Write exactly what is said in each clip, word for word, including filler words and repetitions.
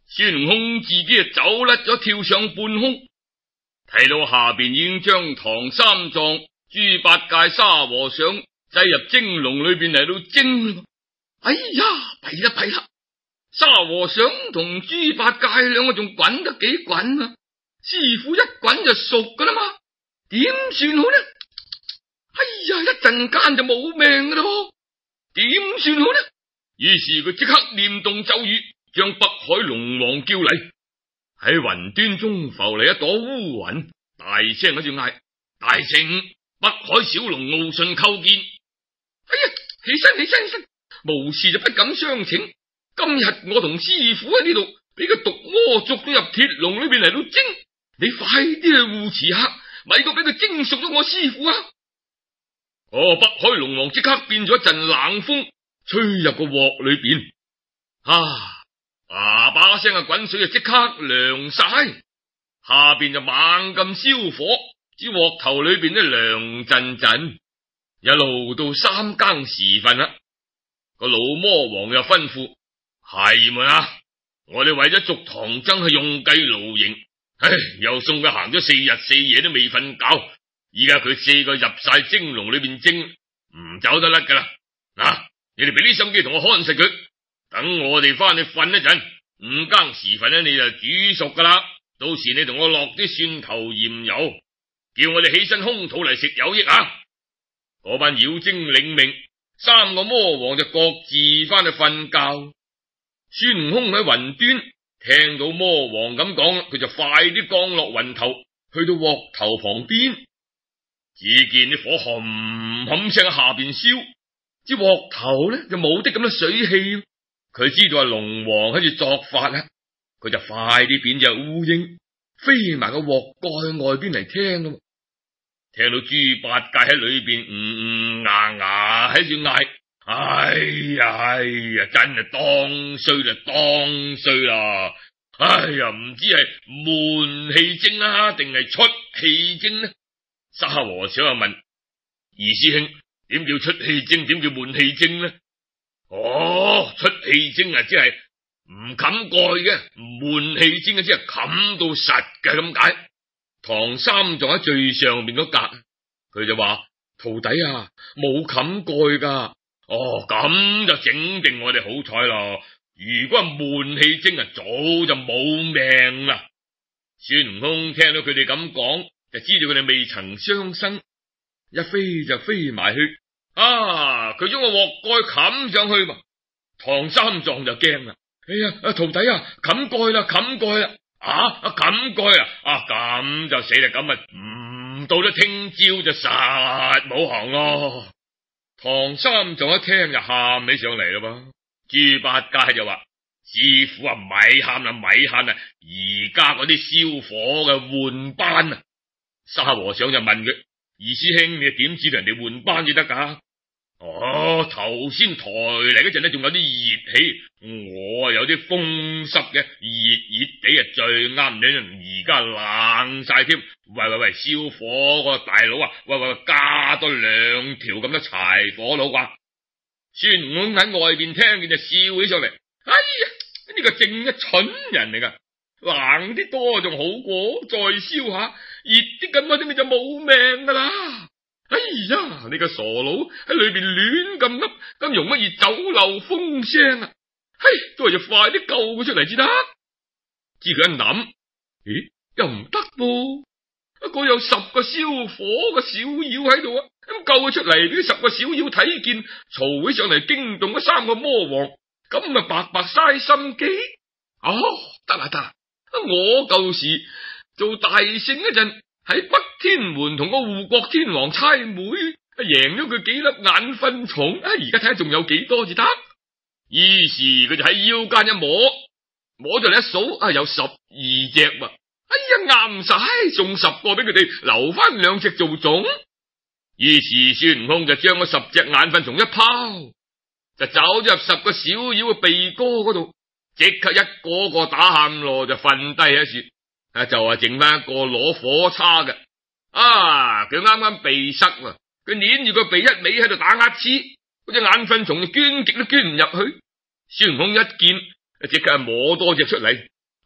孫悟空自己啊走甩咗，跳上半空，睇到下邊已經將唐三藏、豬八戒、沙和尚擠入蒸籠裏邊嚟到蒸。哎呀，弊啦弊啦！沙和尚同豬八戒兩個仲滾得幾滾啊！師傅一滾就熟噶啦嘛，點算好呢？哎呀，一陣間就冇命噶啦噃，點算好呢？於是佢即刻念動咒語，將北海龍王叫嚟。喺雲端中浮嚟一朵烏雲，大聲喺度嗌：大聖，北海小龍傲信叩見。哎呀，起身起身起身，無事就不敢相請。今日我同師傅喺呢度俾個毒魔捉咗入鐵籠裏邊嚟到蒸，你快啲去護持下，咪個俾佢蒸熟咗我師傅啊！哦，北海龍王即刻變咗一陣冷風，吹入個鑊裏邊，啊，叭叭聲嘅滾水就即刻涼晒，下邊就猛咁燒火，支鑊頭裏邊都涼陣陣，一路到三更時分啦。個老魔王又吩咐：係咪啊？我哋為咗捉唐僧係用計勞形，唉，又送佢行咗四日四夜都未瞓覺，依家佢四個入晒蒸籠裏邊蒸，唔走得甩噶啦！嗱、啊，你哋俾啲心機同我看實佢，等我哋翻去瞓一陣，五更時分咧你就煮熟噶啦，到時你同我落啲蒜頭鹽油，叫我哋起身空肚嚟食有益啊！嗰班妖精領命，三個魔王就各自翻去瞓覺。孫悟空喺雲端聽到魔王咁講，佢就快啲降落雲頭，去到鑊頭旁邊，只見啲火冚冚聲喺下邊燒，支鑊頭咧就冇啲咁多水氣。佢知道係龍王喺度作法啦，佢就快啲變隻烏蠅，飛埋個鑊蓋外邊嚟聽咯。聽到豬八戒喺裏邊嗯嗯牙牙喺度嗌：哎呀哎呀，真係當衰啦當衰啦！哎呀，唔知係悶氣精啊，定係出氣精呢？沙和尚又問：二師兄，點叫出氣精？點叫悶氣精呢？哦，出氣精啊，即係唔冚蓋嘅；悶氣精啊，即係冚到實嘅咁解。唐三藏喺最上面嗰格，佢就話：徒弟啊，冇冚蓋噶。哦，咁就整定我哋好彩咯。如果係悶氣精啊，早就冇命啦。孫悟空聽到佢哋咁講，就知道佢哋未曾相生，一飛就飛埋去。啊，佢將個鑊蓋冚上去嘛。唐三藏就驚啦。哎呀，徒弟啊，冚蓋啦，冚蓋啦。啊，冚蓋啊，啊咁就死啦。咁啊，唔到咗聽朝就實冇行咯。唐三藏一聽就喊起上嚟咯噃。豬八戒就話：師傅啊，咪喊啦，咪喊啦！而家嗰啲燒火嘅換班啊！沙和尚就問佢：二師兄，你點知道人哋換班至得噶？哦，頭先抬嚟嗰陣咧，仲有啲熱氣，我啊有啲風濕嘅，熱熱地啊最啱你。而家冷晒添，喂喂喂，燒火個大佬啊，喂喂，加多兩條咁多柴火佬啩？孫悟空喺外邊聽見就笑起上嚟。哎呀，呢個正一蠢人嚟噶，冷啲多仲好過，再燒下熱啲咁啊，啲咪就冇命噶啦！哎呀，你個傻佬喺裏邊亂咁噏，咁容乜易走漏風聲啊？嘿，都係要快啲救佢出嚟至得。知佢一諗，咦，又唔得噃，一個有十個燒火嘅小妖喺度啊，咁救佢出嚟，俾十個小妖睇見，嘈起上嚟，驚動咗三個魔王，咁咪白白嘥心機。哦，得啦得啦，我舊時做大聖嗰陣，喺北天門同個護國天王猜妹，贏咗佢幾粒眼糞蟲，而家睇下仲有幾多至得。於是佢就喺腰間一摸，摸咗嚟一數，啊有十二隻喎。哎呀，啱晒，送十個俾佢哋，留翻兩隻做種。於是孫悟空就將嗰十隻眼糞蟲一拋，就走咗入十個小妖嘅鼻哥嗰度，即刻一個個打喊咯，就瞓低喺樹。啊，就話剩翻一個攞火叉嘅。啊，佢啱啱鼻塞喎，佢捏住個鼻一味喺度打乞嗤，嗰隻眼糞蟲就捐極都捐唔入去。孫悟空一見，即刻摸多隻出嚟，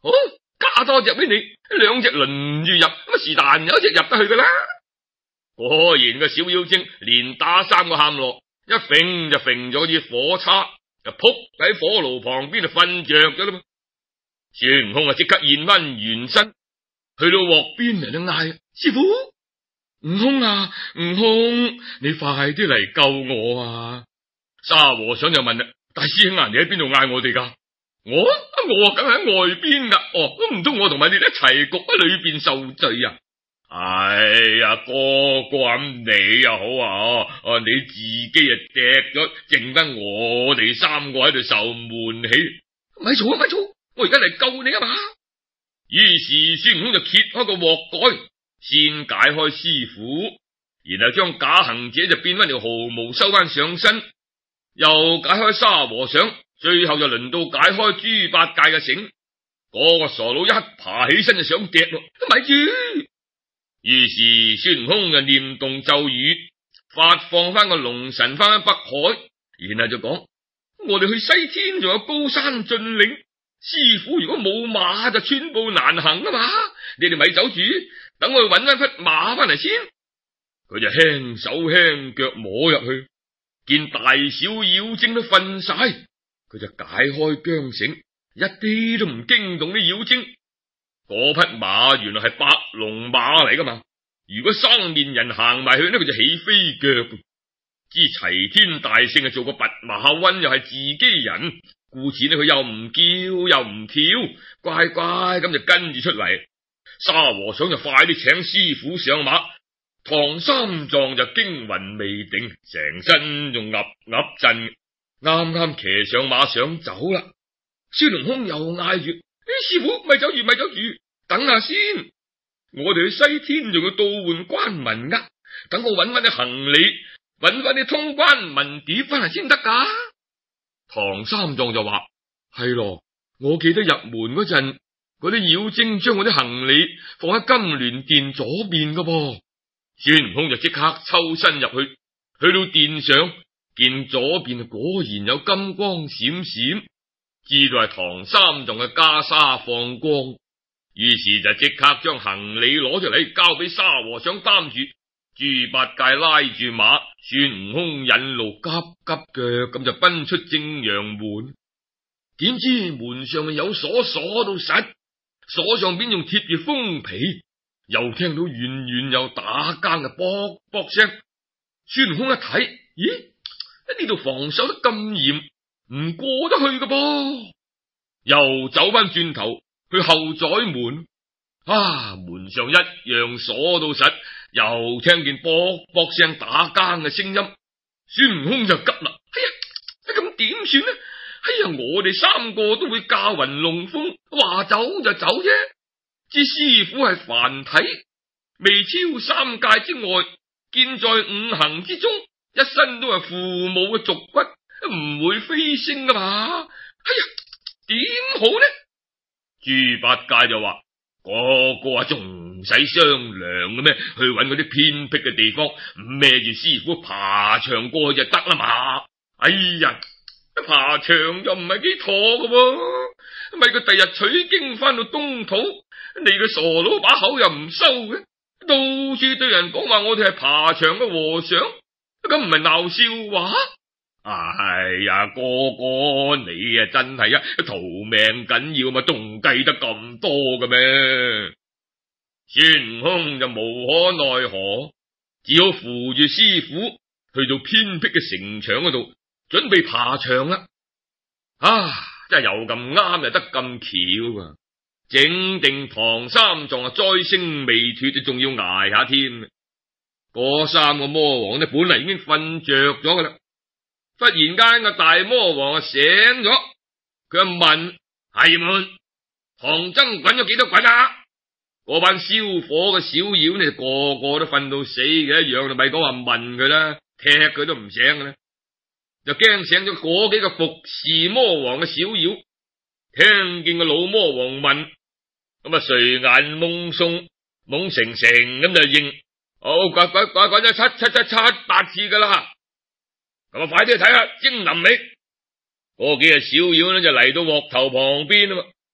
好，加多隻俾你，兩隻輪住入，咁是但有一隻入得去噶啦。果然個小妖精連打三個喊落，一揈就揈咗支火叉，就撲喺火爐旁邊就瞓着咗啦嘛。孫悟空啊，即刻現翻原身，去到鑊邊嚟度嗌：師傅，悟空啊，悟空，你快啲嚟救我啊！沙和尚就問啦：大師兄啊，你喺邊度嗌我哋噶？我我梗喺外邊啦。哦，都唔通我同埋你一齊焗喺裏邊受罪啊？哎呀，哥哥咁你又好啊，啊你自己啊趯咗，剩翻我哋三個喺度受悶氣。咪嘈啊咪嘈，我而家嚟救你啊嘛！於是孫悟空就揭開個鑊蓋，先解開師傅，然後將假行者就變翻條毫毛收翻上身，又解開沙和尚，最後就輪到解開豬八戒嘅繩。嗰、那個傻佬一爬起身就想趯咯，咪住！於是孫悟空就念動咒語，發放翻個龍神翻去北海，然後就講：我哋去西天仲有高山峻嶺，師傅如果冇馬就寸步難行啊嘛！你哋咪走住，等我去搵翻匹馬翻嚟先。佢就輕手輕腳摸入去，見大小妖精都瞓晒，佢就解開韁繩，一啲都唔驚動啲妖精。嗰匹馬原來係白龍馬嚟噶嘛，如果生面人行埋去呢，佢就起飛腳。知齊天大聖啊，做個弼馬溫又係自己人，故此呢佢又唔叫又唔跳，乖乖咁就跟住出嚟。沙和尚就快啲請師傅上馬，唐三藏就驚魂未定，成身仲岌岌震，啱啱騎上馬想走啦。孫悟空又嗌住：師傅咪走住咪走住，等下先，我哋去西天仲要倒換關文噶，等我搵翻啲行李，搵翻啲通關文牒翻嚟先得噶。唐三藏就話：係咯，我記得入門嗰陣，嗰啲妖精將我啲行李放喺金鑾殿左邊噶噃。孫悟空就即刻抽身入去，去到殿上，見左邊果然有金光閃閃，知道係唐三藏嘅袈裟放光，於是就即刻將行李攞出嚟交俾沙和尚擔住，豬八戒拉住馬，孫悟空引路急急腳咁就奔出正陽門。點知門上有鎖鎖到實，鎖上邊仲貼住封皮，又聽到遠遠有打更嘅卜卜聲。孫悟空一睇，咦？呢度防守得咁嚴，唔過得去㗎噃，又走翻轉頭去後宰門，啊，門上一樣鎖到實，又聽見卜卜聲打更嘅聲音。孫悟空就急啦，哎呀，咁點算呢？哎呀，我哋三個都會駕雲龍鳳，話走就走啫。知師傅係凡體，未超三界之外，見在五行之中，一身都係父母嘅族骨，唔會飛升噶嘛。哎呀，點好呢？豬八戒就話：個個啊，仲唔使商量嘅咩？去搵嗰啲偏僻嘅地方，孭住師傅爬牆過去就得啦嘛。哎呀，爬牆又唔係幾妥嘅喎，咪佢第日取經翻到東土，你個傻佬把口又唔收嘅，到處對人講話我哋係爬牆嘅和尚，咁唔係鬧笑話？哎呀，哥哥你啊真係啊，逃命緊要嘛，仲計得咁多嘅咩？孫悟空就無可奈何，只好扶住師傅去到偏僻嘅城牆嗰度，準備爬牆啦。啊，真係又咁啱又得咁巧啊！整定唐三藏啊，災星未脫，仲要挨下添。嗰三個魔王呢，本嚟已經瞓着咗噶啦。忽然間個大魔王啊醒咗，佢就問：係們唐僧滾咗幾多滾啊？嗰班燒火嘅小妖呢，個個都瞓到死嘅一樣，就咪講話問佢啦，踢佢都唔醒嘅啦，就驚醒咗嗰幾個服侍魔王嘅小妖。聽見個老魔王問，咁啊睡眼懵鬆懵成成咁就應：好，滾滾滾滾咗七七七七八次噶啦。咁啊，快啲去睇下精林尾。嗰幾個小妖呢就嚟到鑊頭旁邊啊嘛，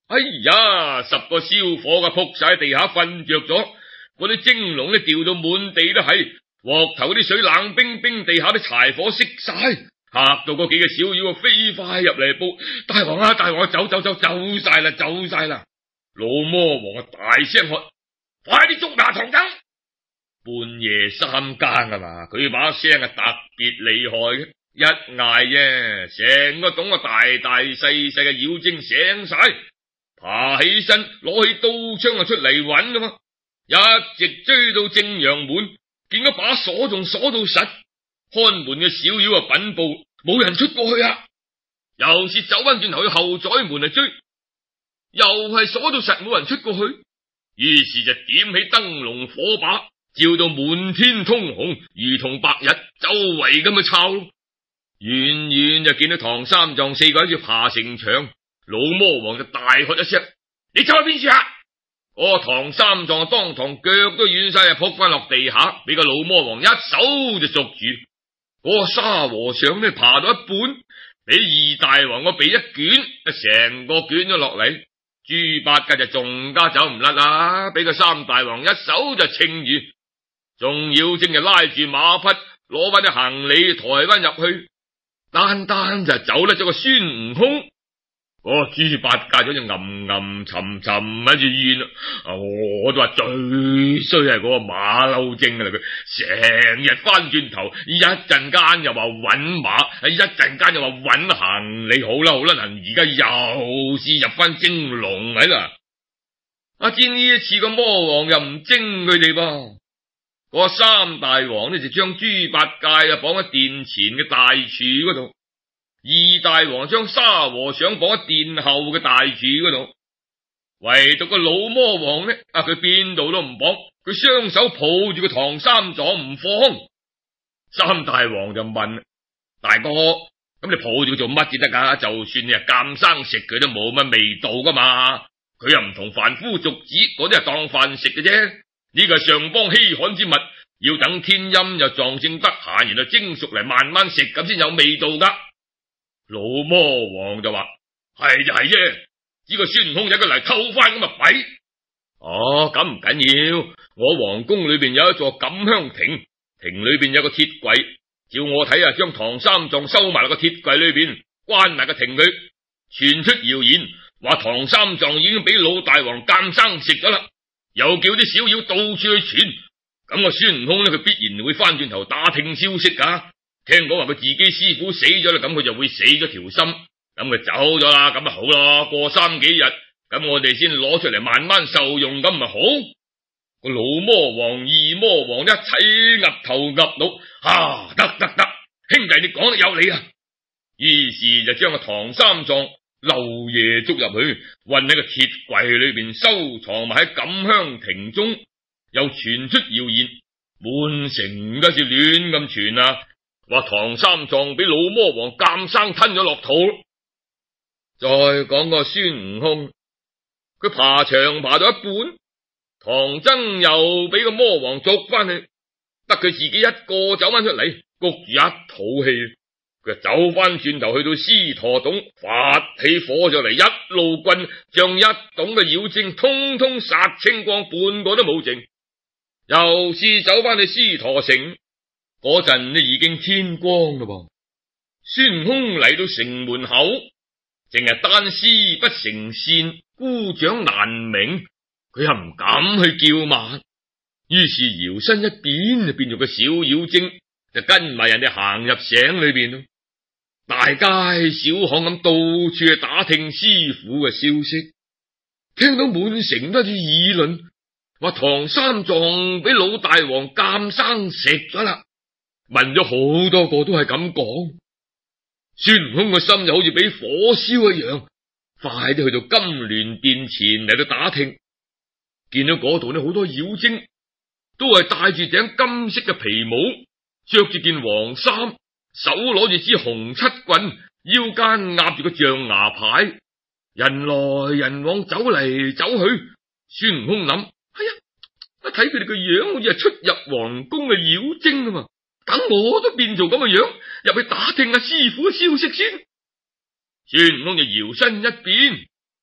哎呀，十個燒火嘅仆晒喺地下瞓着咗，嗰啲蒸籠咧掉到滿地都係，鑊頭啲水冷冰冰，地下啲柴火熄晒，嚇到嗰幾個小妖啊飛快入嚟報：大王啊，大王啊，走走走，走晒啦，走晒啦！老魔王啊大聲喝：快啲捉拿唐僧！半夜三更啊嘛，佢把聲啊特別厲害嘅，一嗌啫，成個洞啊大大細細嘅妖精醒晒，爬起身攞起刀槍啊出嚟揾噶嘛，一直追到正陽門，見嗰把鎖仲鎖到實，看門嘅小妖啊稟報冇人出過去啊，又是走翻轉頭去後宰門嚟追，又係鎖到實冇人出過去，於是就點起燈籠火把，照到滿天通紅，如同白日，周圍咁去抄咯。遠遠就見到唐三藏四個喺度爬城牆，老魔王就大喝一聲：你走去邊處啊？嗰個唐三藏當堂腳都軟晒，就撲翻落地下，俾個老魔王一手就捉住。嗰個沙和尚呢，爬到一半，俾二大王個鼻一捲，成個捲咗落嚟。豬八戒就仲加走唔甩啦，俾個三大王一手就稱住。眾妖精就拉住馬匹，攞翻啲行李抬翻入去，單單就走甩咗個孫悟空。嗰個豬八戒咗就吟吟沉沉喺住怨啦。我都話最衰係嗰個馬騮精啦，佢成日翻轉頭，一陣間又話搵馬，一陣間又話搵行李。好啦好啦，嗱而家又試入翻蒸籠喺啦。阿知呢一次個魔王又唔蒸佢哋噃。嗰三大王呢就將豬八戒啊綁喺殿前嘅大柱嗰度，二大王將沙和尚綁喺殿後嘅大柱嗰度，唯獨個老魔王呢，啊佢邊度都唔綁，佢雙手抱住個唐三藏唔放。三大王就問：大哥，咁你抱住佢做乜至得噶？就算你係監生食佢都冇乜味道噶嘛，佢又唔同凡夫俗子，嗰啲係當飯食嘅啫。呢個係上方稀罕之物，要等天陰又撞正得閒，然後蒸熟嚟慢慢食，咁先有味道噶。老魔王就話：係就係啫，呢個孫悟空有一個嚟偷翻咁啊弊。哦，咁唔緊要，我皇宮裏邊有一座錦香亭，亭裏邊有個鐵櫃，照我睇啊，將唐三藏收埋落個鐵櫃裏邊，關埋個亭佢。傳出謠言，話唐三藏已經俾老大王監生食咗啦。又叫啲小妖到處去傳，咁個孫悟空呢，佢必然會翻轉頭打聽消息噶。聽講話佢自己師傅死咗啦，咁佢就會死咗條心，咁佢走咗啦，咁啊好啦，過三幾日，咁我哋先攞出嚟慢慢受用，咁咪好。個老魔王、二魔王一齊岌頭岌腦，啊得得得，兄弟你講得有理啊！於是就將個唐三藏漏夜捉入去，運喺個鐵櫃裏邊收藏埋喺錦香亭中。又傳出謠言，滿城都似亂咁傳啊，話唐三藏俾老魔王監生吞咗落肚。再講個孫悟空，佢爬牆爬到一半，唐僧又俾個魔王捉翻去，得佢自己一個走翻出嚟，谷住一肚氣。佢走翻轉頭去到獅陀洞，發起火上嚟，一路棍將一洞嘅妖精通通殺清光，半個都冇剩。又試走翻去獅陀城，嗰陣呢已經天光嘞噃。孫悟空嚟到城門口，淨係單絲不成線，孤掌難鳴，佢又唔敢去叫罵，於是搖身一變就變做個小妖精，就跟埋人哋行入城裏邊咯。大街小巷咁到處去打聽師傅嘅消息，聽到滿城都係議論，話唐三藏俾老大王監生食咗啦。問咗好多個都係咁講，孫悟空個心就好似俾火燒一樣，快啲去到金鑾殿前嚟到打聽，見到嗰度呢好多妖精，都係戴住頂金色嘅皮帽，着住件黃衫，手攞住支紅七棍，腰間壓住個象牙牌，人來人往，走嚟走去。孫悟空諗：哎呀，一睇佢哋個樣好似係出入皇宮嘅妖精啊嘛，等我都變做咁嘅樣，入去打聽下師傅嘅消息先。孫悟空就搖身一變，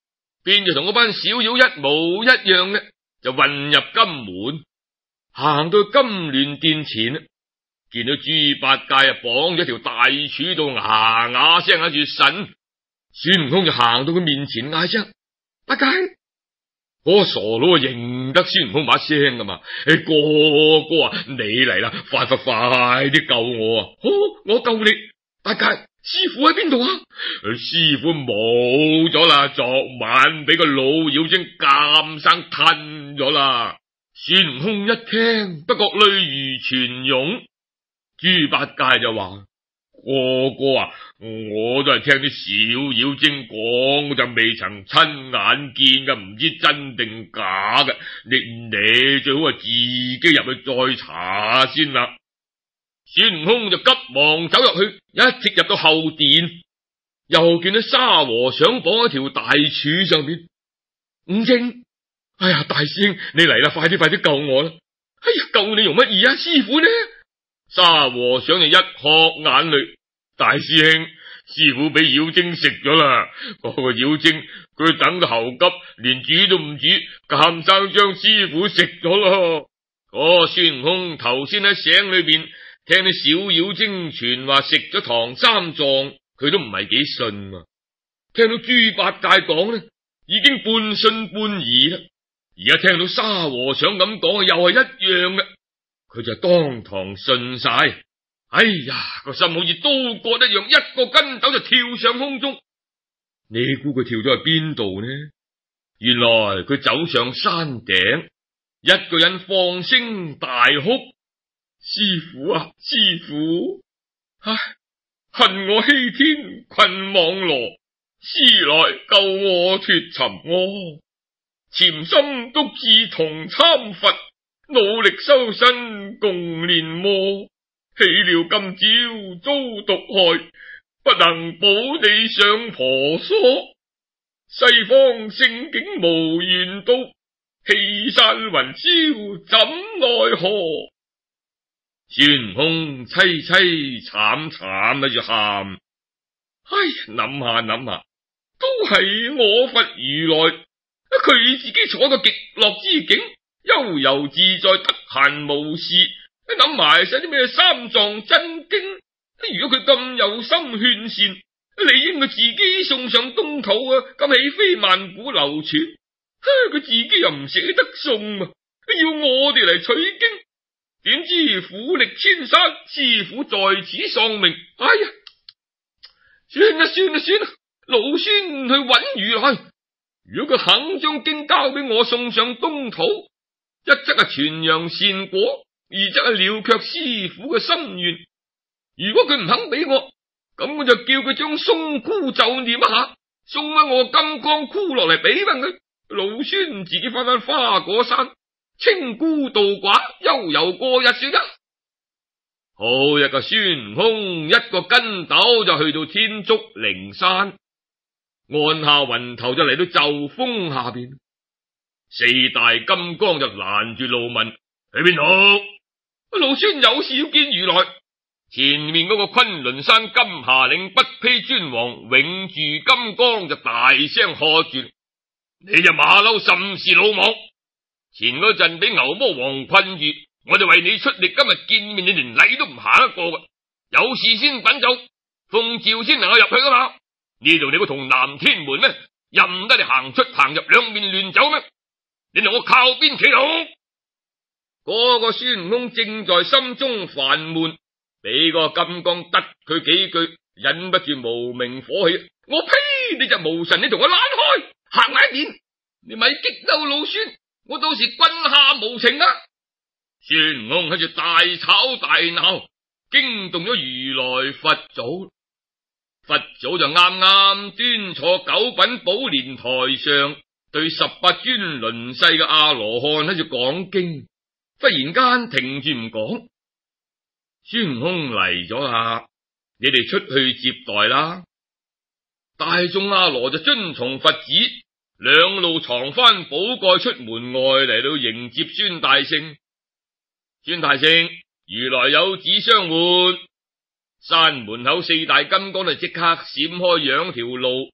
變就同嗰班小妖一模一樣嘅，就混入金門，行到金鑾殿前啦，見到豬八戒啊綁咗條大柱度，牙牙聲喺住神。孫悟空就行到佢面前嗌聲：八戒！嗰個傻佬啊認得孫悟空把聲噶嘛？誒，哥哥啊，你嚟啦，快快快啲救我啊！好，我救你。八戒，師傅喺邊度啊？師傅冇咗啦，昨晚俾個老妖精監生吞咗啦。孫悟空一聽，不覺淚如泉湧。豬八戒就話：哥哥啊，我都係聽啲小妖精講，我就未曾親眼見噶，唔知真定假嘅。你你最好係自己入去再查下先啦。孫悟空就急忙走入去，一直入到後殿，又見到沙和尚綁喺條大柱上邊。悟淨，哎呀，大師兄你嚟啦，快啲快啲救我啦！哎呀，救你用乜嘢啊？師傅呢？沙和尚就一殼眼淚：大師兄，師傅俾妖精食咗啦！嗰個妖精佢等到喉急，連煮都唔煮，監生將師傅食咗咯。嗰個孫悟空頭先喺醒裏邊聽啲小妖精傳話食咗唐三藏，佢都唔係幾信啊。聽到豬八戒講呢，已經半信半疑啦。而家聽到沙和尚咁講，又係一樣嘅。佢就當堂信晒。哎呀，個心好似刀割一樣，一個跟斗就跳上空中。你估佢跳咗去邊度呢？原來佢走上山頂，一個人放聲大哭：師傅啊，師傅！唉，恨我欺天困網羅，師來救我脫尋魔。潛心獨自同參佛，努力修身共練魔。豈料今朝遭毒害，不能保你上婆娑。西方聖境無緣到，氣散雲霄怎奈何？孫悟空凄凄慘慘喺度喊，唉，諗下諗下，都係我佛如來，佢自己坐個極樂之境，悠游自在，得閒無事，諗埋晒啲咩三藏真經。如果佢咁有心勸善，理應佢自己送上東土啊，咁起飛萬古流傳。佢自己又唔捨得送啊，要我哋嚟取經。點知苦力千山，師傅在此喪命。哎呀，算啦算啦算啦，老孫去揾如來。如果佢肯將經交俾我送上東土，一則係傳揚善果，二則係了卻師傅嘅心願。如果佢唔肯俾我，咁我就叫佢將松箍咒念一下，送翻我金剛箍落嚟俾翻佢。老孫自己翻返花果山，清孤渡寡，悠游過日算啦。好一個孫悟空，一個跟斗就去到天竺靈山，按下雲頭就嚟到咒峰下邊。四大金剛就攔住路問：去邊度？老孫有事要見如來。前面嗰個崑崙山金霞嶺不披尊王永住金剛就大聲喝住：你隻馬騮甚是魯莽！前嗰陣俾牛魔王困住，我哋為你出力，今日見面你連禮都唔行一個㗎。有事先稟奏，奉詔先能夠入去噶嘛？呢度你個同南天門咩？任得你行出行入，兩面亂走咩？你同我靠邊企好？嗰個孫悟空正在心中煩悶，俾個金剛得佢幾句，忍不住無名火氣。我呸！你隻無神，你同我躝開，行埋一邊！你咪激嬲老孫，我到時君下無情啊！孫悟空喺度大吵大鬧，驚動咗如來佛祖。佛祖就啱啱端坐九品寶蓮台上，對十八尊輪世嘅阿羅漢喺度講經，忽然間停住唔講。孫悟空嚟咗啦，你哋出去接待啦。大眾阿羅就遵從佛旨，兩路藏翻寶蓋出門外嚟到迎接孫大聖。孫大聖，如來有旨相喚。山門口四大金剛就即刻閃開，讓條路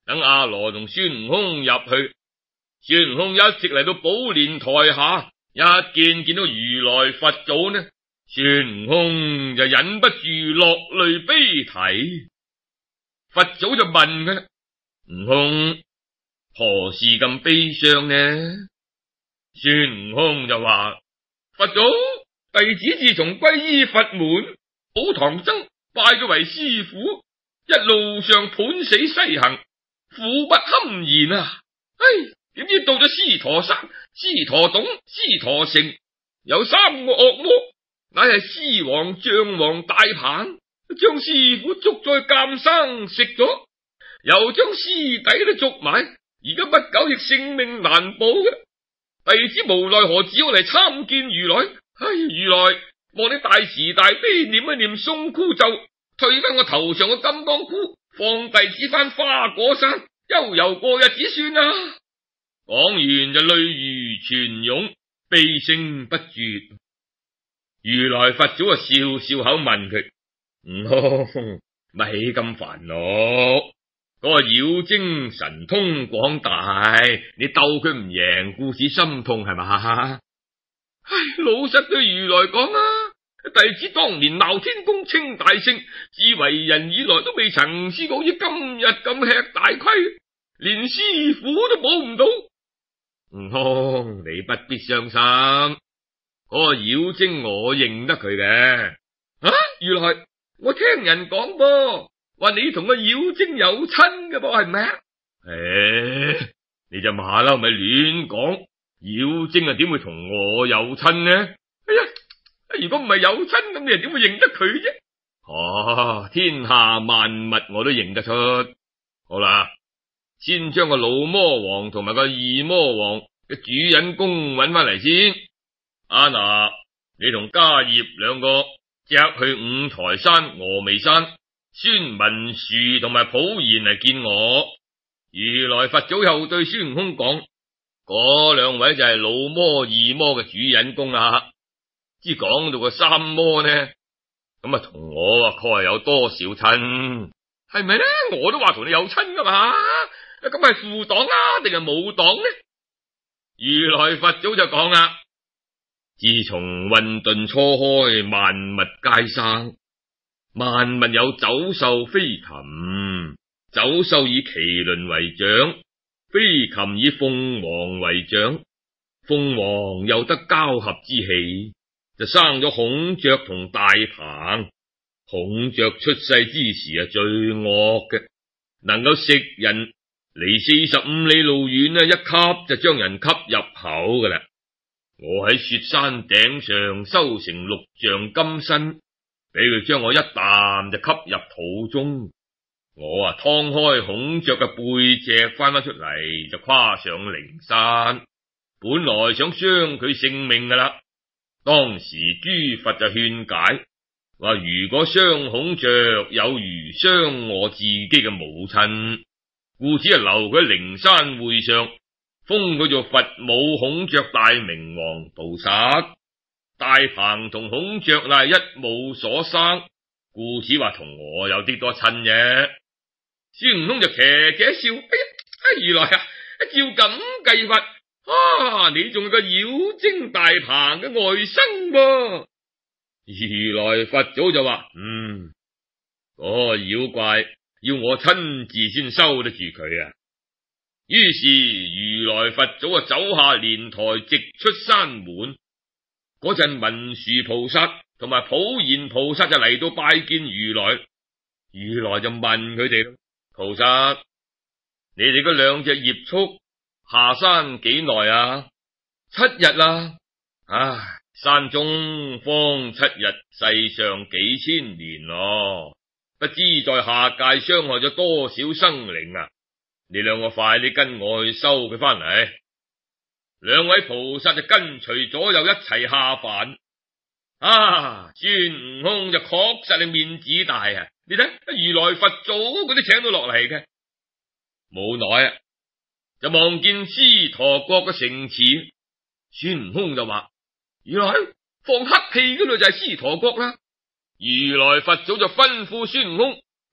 等阿羅同孫悟空入去，孫悟空一直嚟到寶蓮台下，一見見到如來佛祖呢，孫悟空就忍不住落淚悲啼。佛祖就問佢啦：悟空，何事咁悲傷呢？孫悟空就話：佛祖，弟子自從皈依佛門，保唐僧拜咗為師父，一路上盤死西行，苦不堪言啊！唉，點知到咗獅陀山、獅陀洞、獅陀城，有三個惡魔，乃係獅王、象王大鵬，將師父捉咗去監生食咗，又將師弟都捉埋，而家不久亦性命難保嘅。弟子無奈何，只好嚟參見如來。唉，如來，望你大慈大悲，念一念松箍咒，退翻我頭上嘅金剛箍，放弟子翻花果山悠遊過日子算啦。講完就淚如泉湧，悲聲不絕。如來佛祖啊，笑笑口問佢：悟空，咪起咁煩惱？嗰個妖精神通廣大，你鬥佢唔贏，故此心痛係嘛？唉，老實對如來講啊，弟子當年鬧天宮稱大聖，自為人以來都未曾試過好似今日咁吃大虧，連師父都保唔到。悟空，你不必傷心，嗰、那個妖精我認得佢嘅。啊，如來，我聽人講噃，話你同個妖精有親嘅噃，係咪啊？誒，你就馬騮咪亂講，妖精啊點會同我有親呢？哎呀，如果唔係有親，咁你又點會認得佢啫？哦，天下萬物我都認得出。好啦，先將個老魔王同埋個二魔王嘅主人公揾翻嚟先。阿那，你同迦葉兩個即刻去五台山、峨眉山、孫文殊同埋普賢嚟見我。如來佛祖又對孫悟空講：嗰兩位就係老魔、二魔嘅主人公啦。至講到個三魔呢，咁啊同我啊確係有多少親？係咪呢？我都話同你有親噶嘛？咁係父黨啊，定係母黨呢？如來佛祖就講啦：自從混沌初開，萬物皆生，萬物有走獸、飛禽。走獸以麒麟為長，飛禽以鳳凰為長。鳳凰又得交合之氣，就生咗孔雀同大鵬。孔雀出世之時啊，最惡嘅，能夠食人，離四十五里路遠啊，一吸就將人吸入口噶啦。我喺雪山頂上修成六丈金身，俾佢將我一啖就吸入肚中。我啊劏開孔雀嘅背脊翻返出嚟，就跨上靈山，本來想傷佢性命噶啦。當時諸佛就勸解，話如果傷孔雀，有如傷我自己嘅母親，故此啊留佢喺靈山會上，封佢做佛母孔雀大明王菩薩。大鵬同孔雀乃一母所生，故此話同我有啲多親啫。孫悟空就騎騎笑：哎呀，如來啊，照咁計法，啊，你仲係個妖精大鵬嘅外甥噃。如來佛祖就話：嗯，嗰、那個妖怪要我親自先收得住佢啊。於是如來佛祖啊走下蓮台，直出山門。嗰陣文殊菩薩同埋普賢菩薩就嚟到拜見如來。如來就問佢哋：菩薩，你哋嗰兩隻孽畜下山幾耐啊？七日啦。唉，山中方七日，世上幾千年咯，不知在下界傷害咗多少生靈啊！你兩個快啲跟我去收佢翻嚟。兩位菩薩就跟隨左右一齊下凡。啊，孫悟空就確實係面子大啊！你睇如來佛祖佢都請到落嚟嘅。冇耐啊，就望見獅陀國嘅城池。孫悟空就話：如來，放黑屁嗰度就係獅陀國啦。如來佛祖就吩咐孫悟空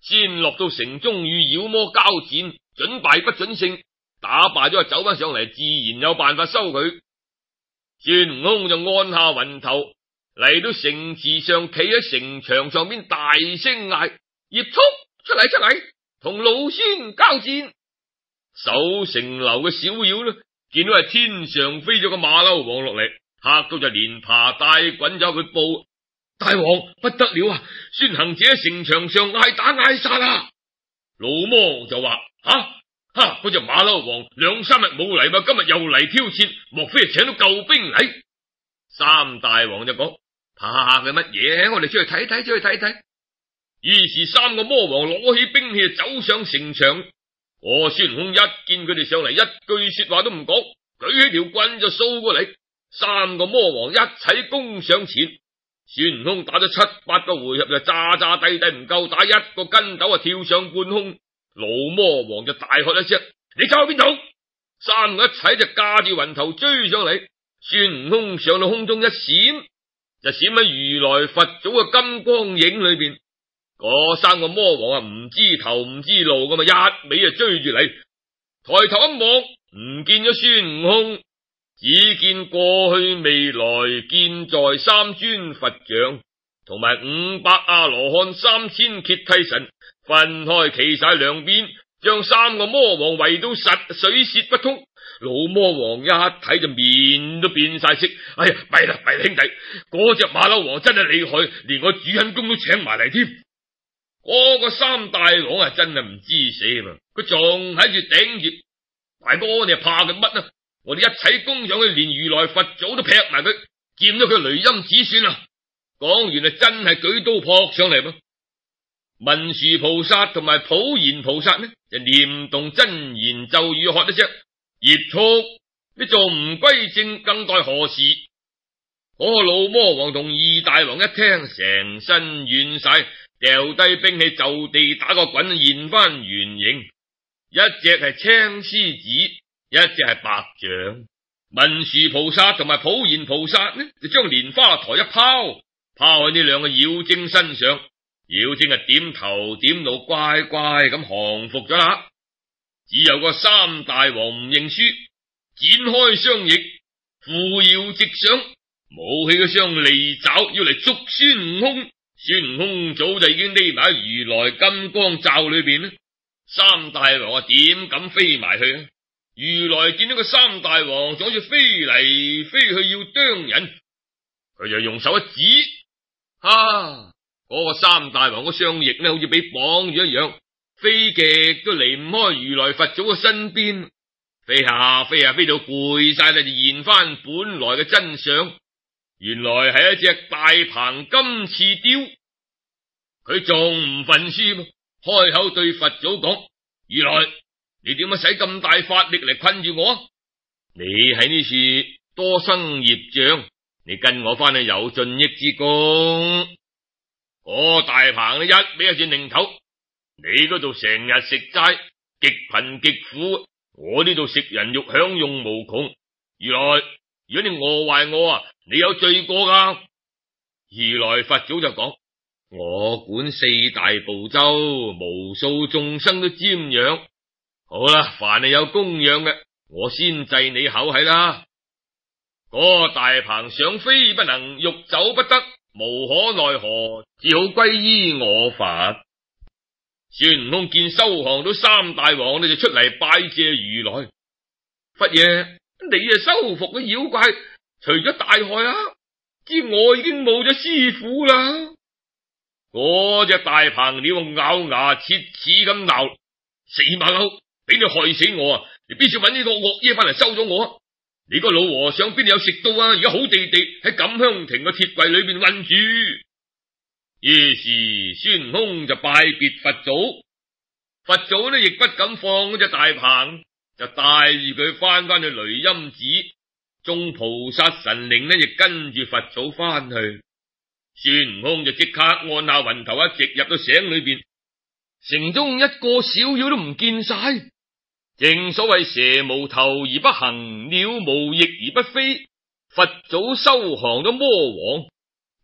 先落到城中與妖魔交戰，準敗不準勝，打敗咗就走翻上嚟，自然有辦法收佢。孫悟空就按下雲頭，嚟到城池上，企喺城牆上邊，大聲嗌：葉速出嚟出嚟，同老孫交戰！守城樓嘅小妖呢，見到係天上飛咗個馬騮王落嚟，嚇到就連爬帶滾走去報。大王不得了啊！孫行者喺城牆上嗌打嗌殺啊！老魔王就話：吓吓，嗰隻馬騮王兩三日冇嚟嘛，今日又嚟挑戰，莫非係請到救兵嚟？三大王就講：怕佢乜嘢？我哋出去睇睇，出去睇睇。於是三個魔王攞起兵器走上城牆。我孫悟空一見佢哋上嚟，一句說話都唔講，舉起條棍就掃過嚟。三個魔王一齊攻上前。孫悟空打咗七八個回合就渣渣低低唔夠打，一個筋斗啊跳上半空。老魔王就大喝一聲：你走去邊度？三個一齊就駕住雲頭追上嚟。孫悟空上到空中一閃，就閃喺如來佛祖嘅金光影裏邊。嗰三個魔王啊唔知頭唔知路咁啊，一味啊追住嚟。抬頭一望，唔見咗孫悟空。只見過去未來健在三尊佛像，同埋五百阿羅漢三千揭諦神，分開企晒兩邊，將三個魔王圍到實水泄不通。老魔王一睇就面都變晒色，哎呀，弊啦弊啦，兄弟，嗰隻馬騮王真係厲害，連我主人公都請埋嚟添。嗰個三大王啊，真係唔知死嘛，佢仲喺住頂住。大哥，你係怕佢乜啊？我哋一齊攻上去，連如來佛祖都劈埋佢，見到佢雷音子算啦。講完啊，真係舉刀撲上嚟噃。文殊菩薩同埋普賢菩薩呢，就念動真言咒語，喝一聲：葉速，你仲唔歸正，更待何時？嗰個老魔王同二大王一聽，成身軟晒，掉低兵器就地打個滾，現翻原形。一隻係青獅子，一隻係白象。文殊菩薩同埋普賢菩薩呢，就將蓮花台一拋，拋喺呢兩個妖精身上。妖精啊點頭點腦，乖乖咁降服咗啦。只有個三大王唔認輸，展開雙翼，扶搖直上，舞起個雙利爪，要嚟捉孫悟空。孫悟空早就已經匿埋喺如來金光罩裏邊啦。三大王啊點敢飛埋去啊？如來見到個三大王仲好似飛嚟飛去要啄人，佢就用手一指，啊！嗰個三大王個雙翼呢，好似俾綁住一樣，飛極都離唔開如來佛祖嘅身邊，飛下飛下飛到攰晒啦，就現翻本來嘅真相。原來係一隻大鵬金翅雕，佢仲唔忿輸，開口對佛祖講：如來，你點解使咁大法力嚟困住我？你喺呢處多生業障，你跟我翻去有盡益之功。嗰大鵬呢一味一轉擰頭，你嗰度成日食齋，極貧極苦，我呢度食人肉享用無窮。如來，如果你餓壞我啊，你有罪過噶。如來佛祖就講：我管四大部洲，無數眾生都瞻仰。好啦，凡係有供養嘅，我先制你口係啦。嗰大鵬想飛不能，欲走不得，無可奈何，只好歸依我佛。孫悟空見收降到三大王，你就出嚟拜謝如來。佛爺，你啊收服嘅妖怪，除咗大害啊，知我已經冇咗師父啦。嗰隻大鵬鳥咬牙切齒咁鬧：死馬騮，俾你害死我啊！你必須揾呢個惡嘢翻嚟收咗我。你個老和尚邊度有食到啊？而家好地地喺錦香亭嘅鐵櫃裏邊韫住。於是孫悟空就拜別佛祖，佛祖呢亦不敢放嗰隻大鵬，就帶住佢翻翻去雷音寺。眾菩薩神靈呢亦跟住佛祖翻去。孫悟空就即刻按下雲頭，一直入到城裏邊。城中一個小妖都唔見晒。正所謂蛇無頭而不行，鳥無翼而不飛。佛祖收降咗魔王，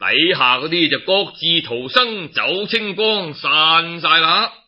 底下嗰啲就各自逃生走清光散晒啦。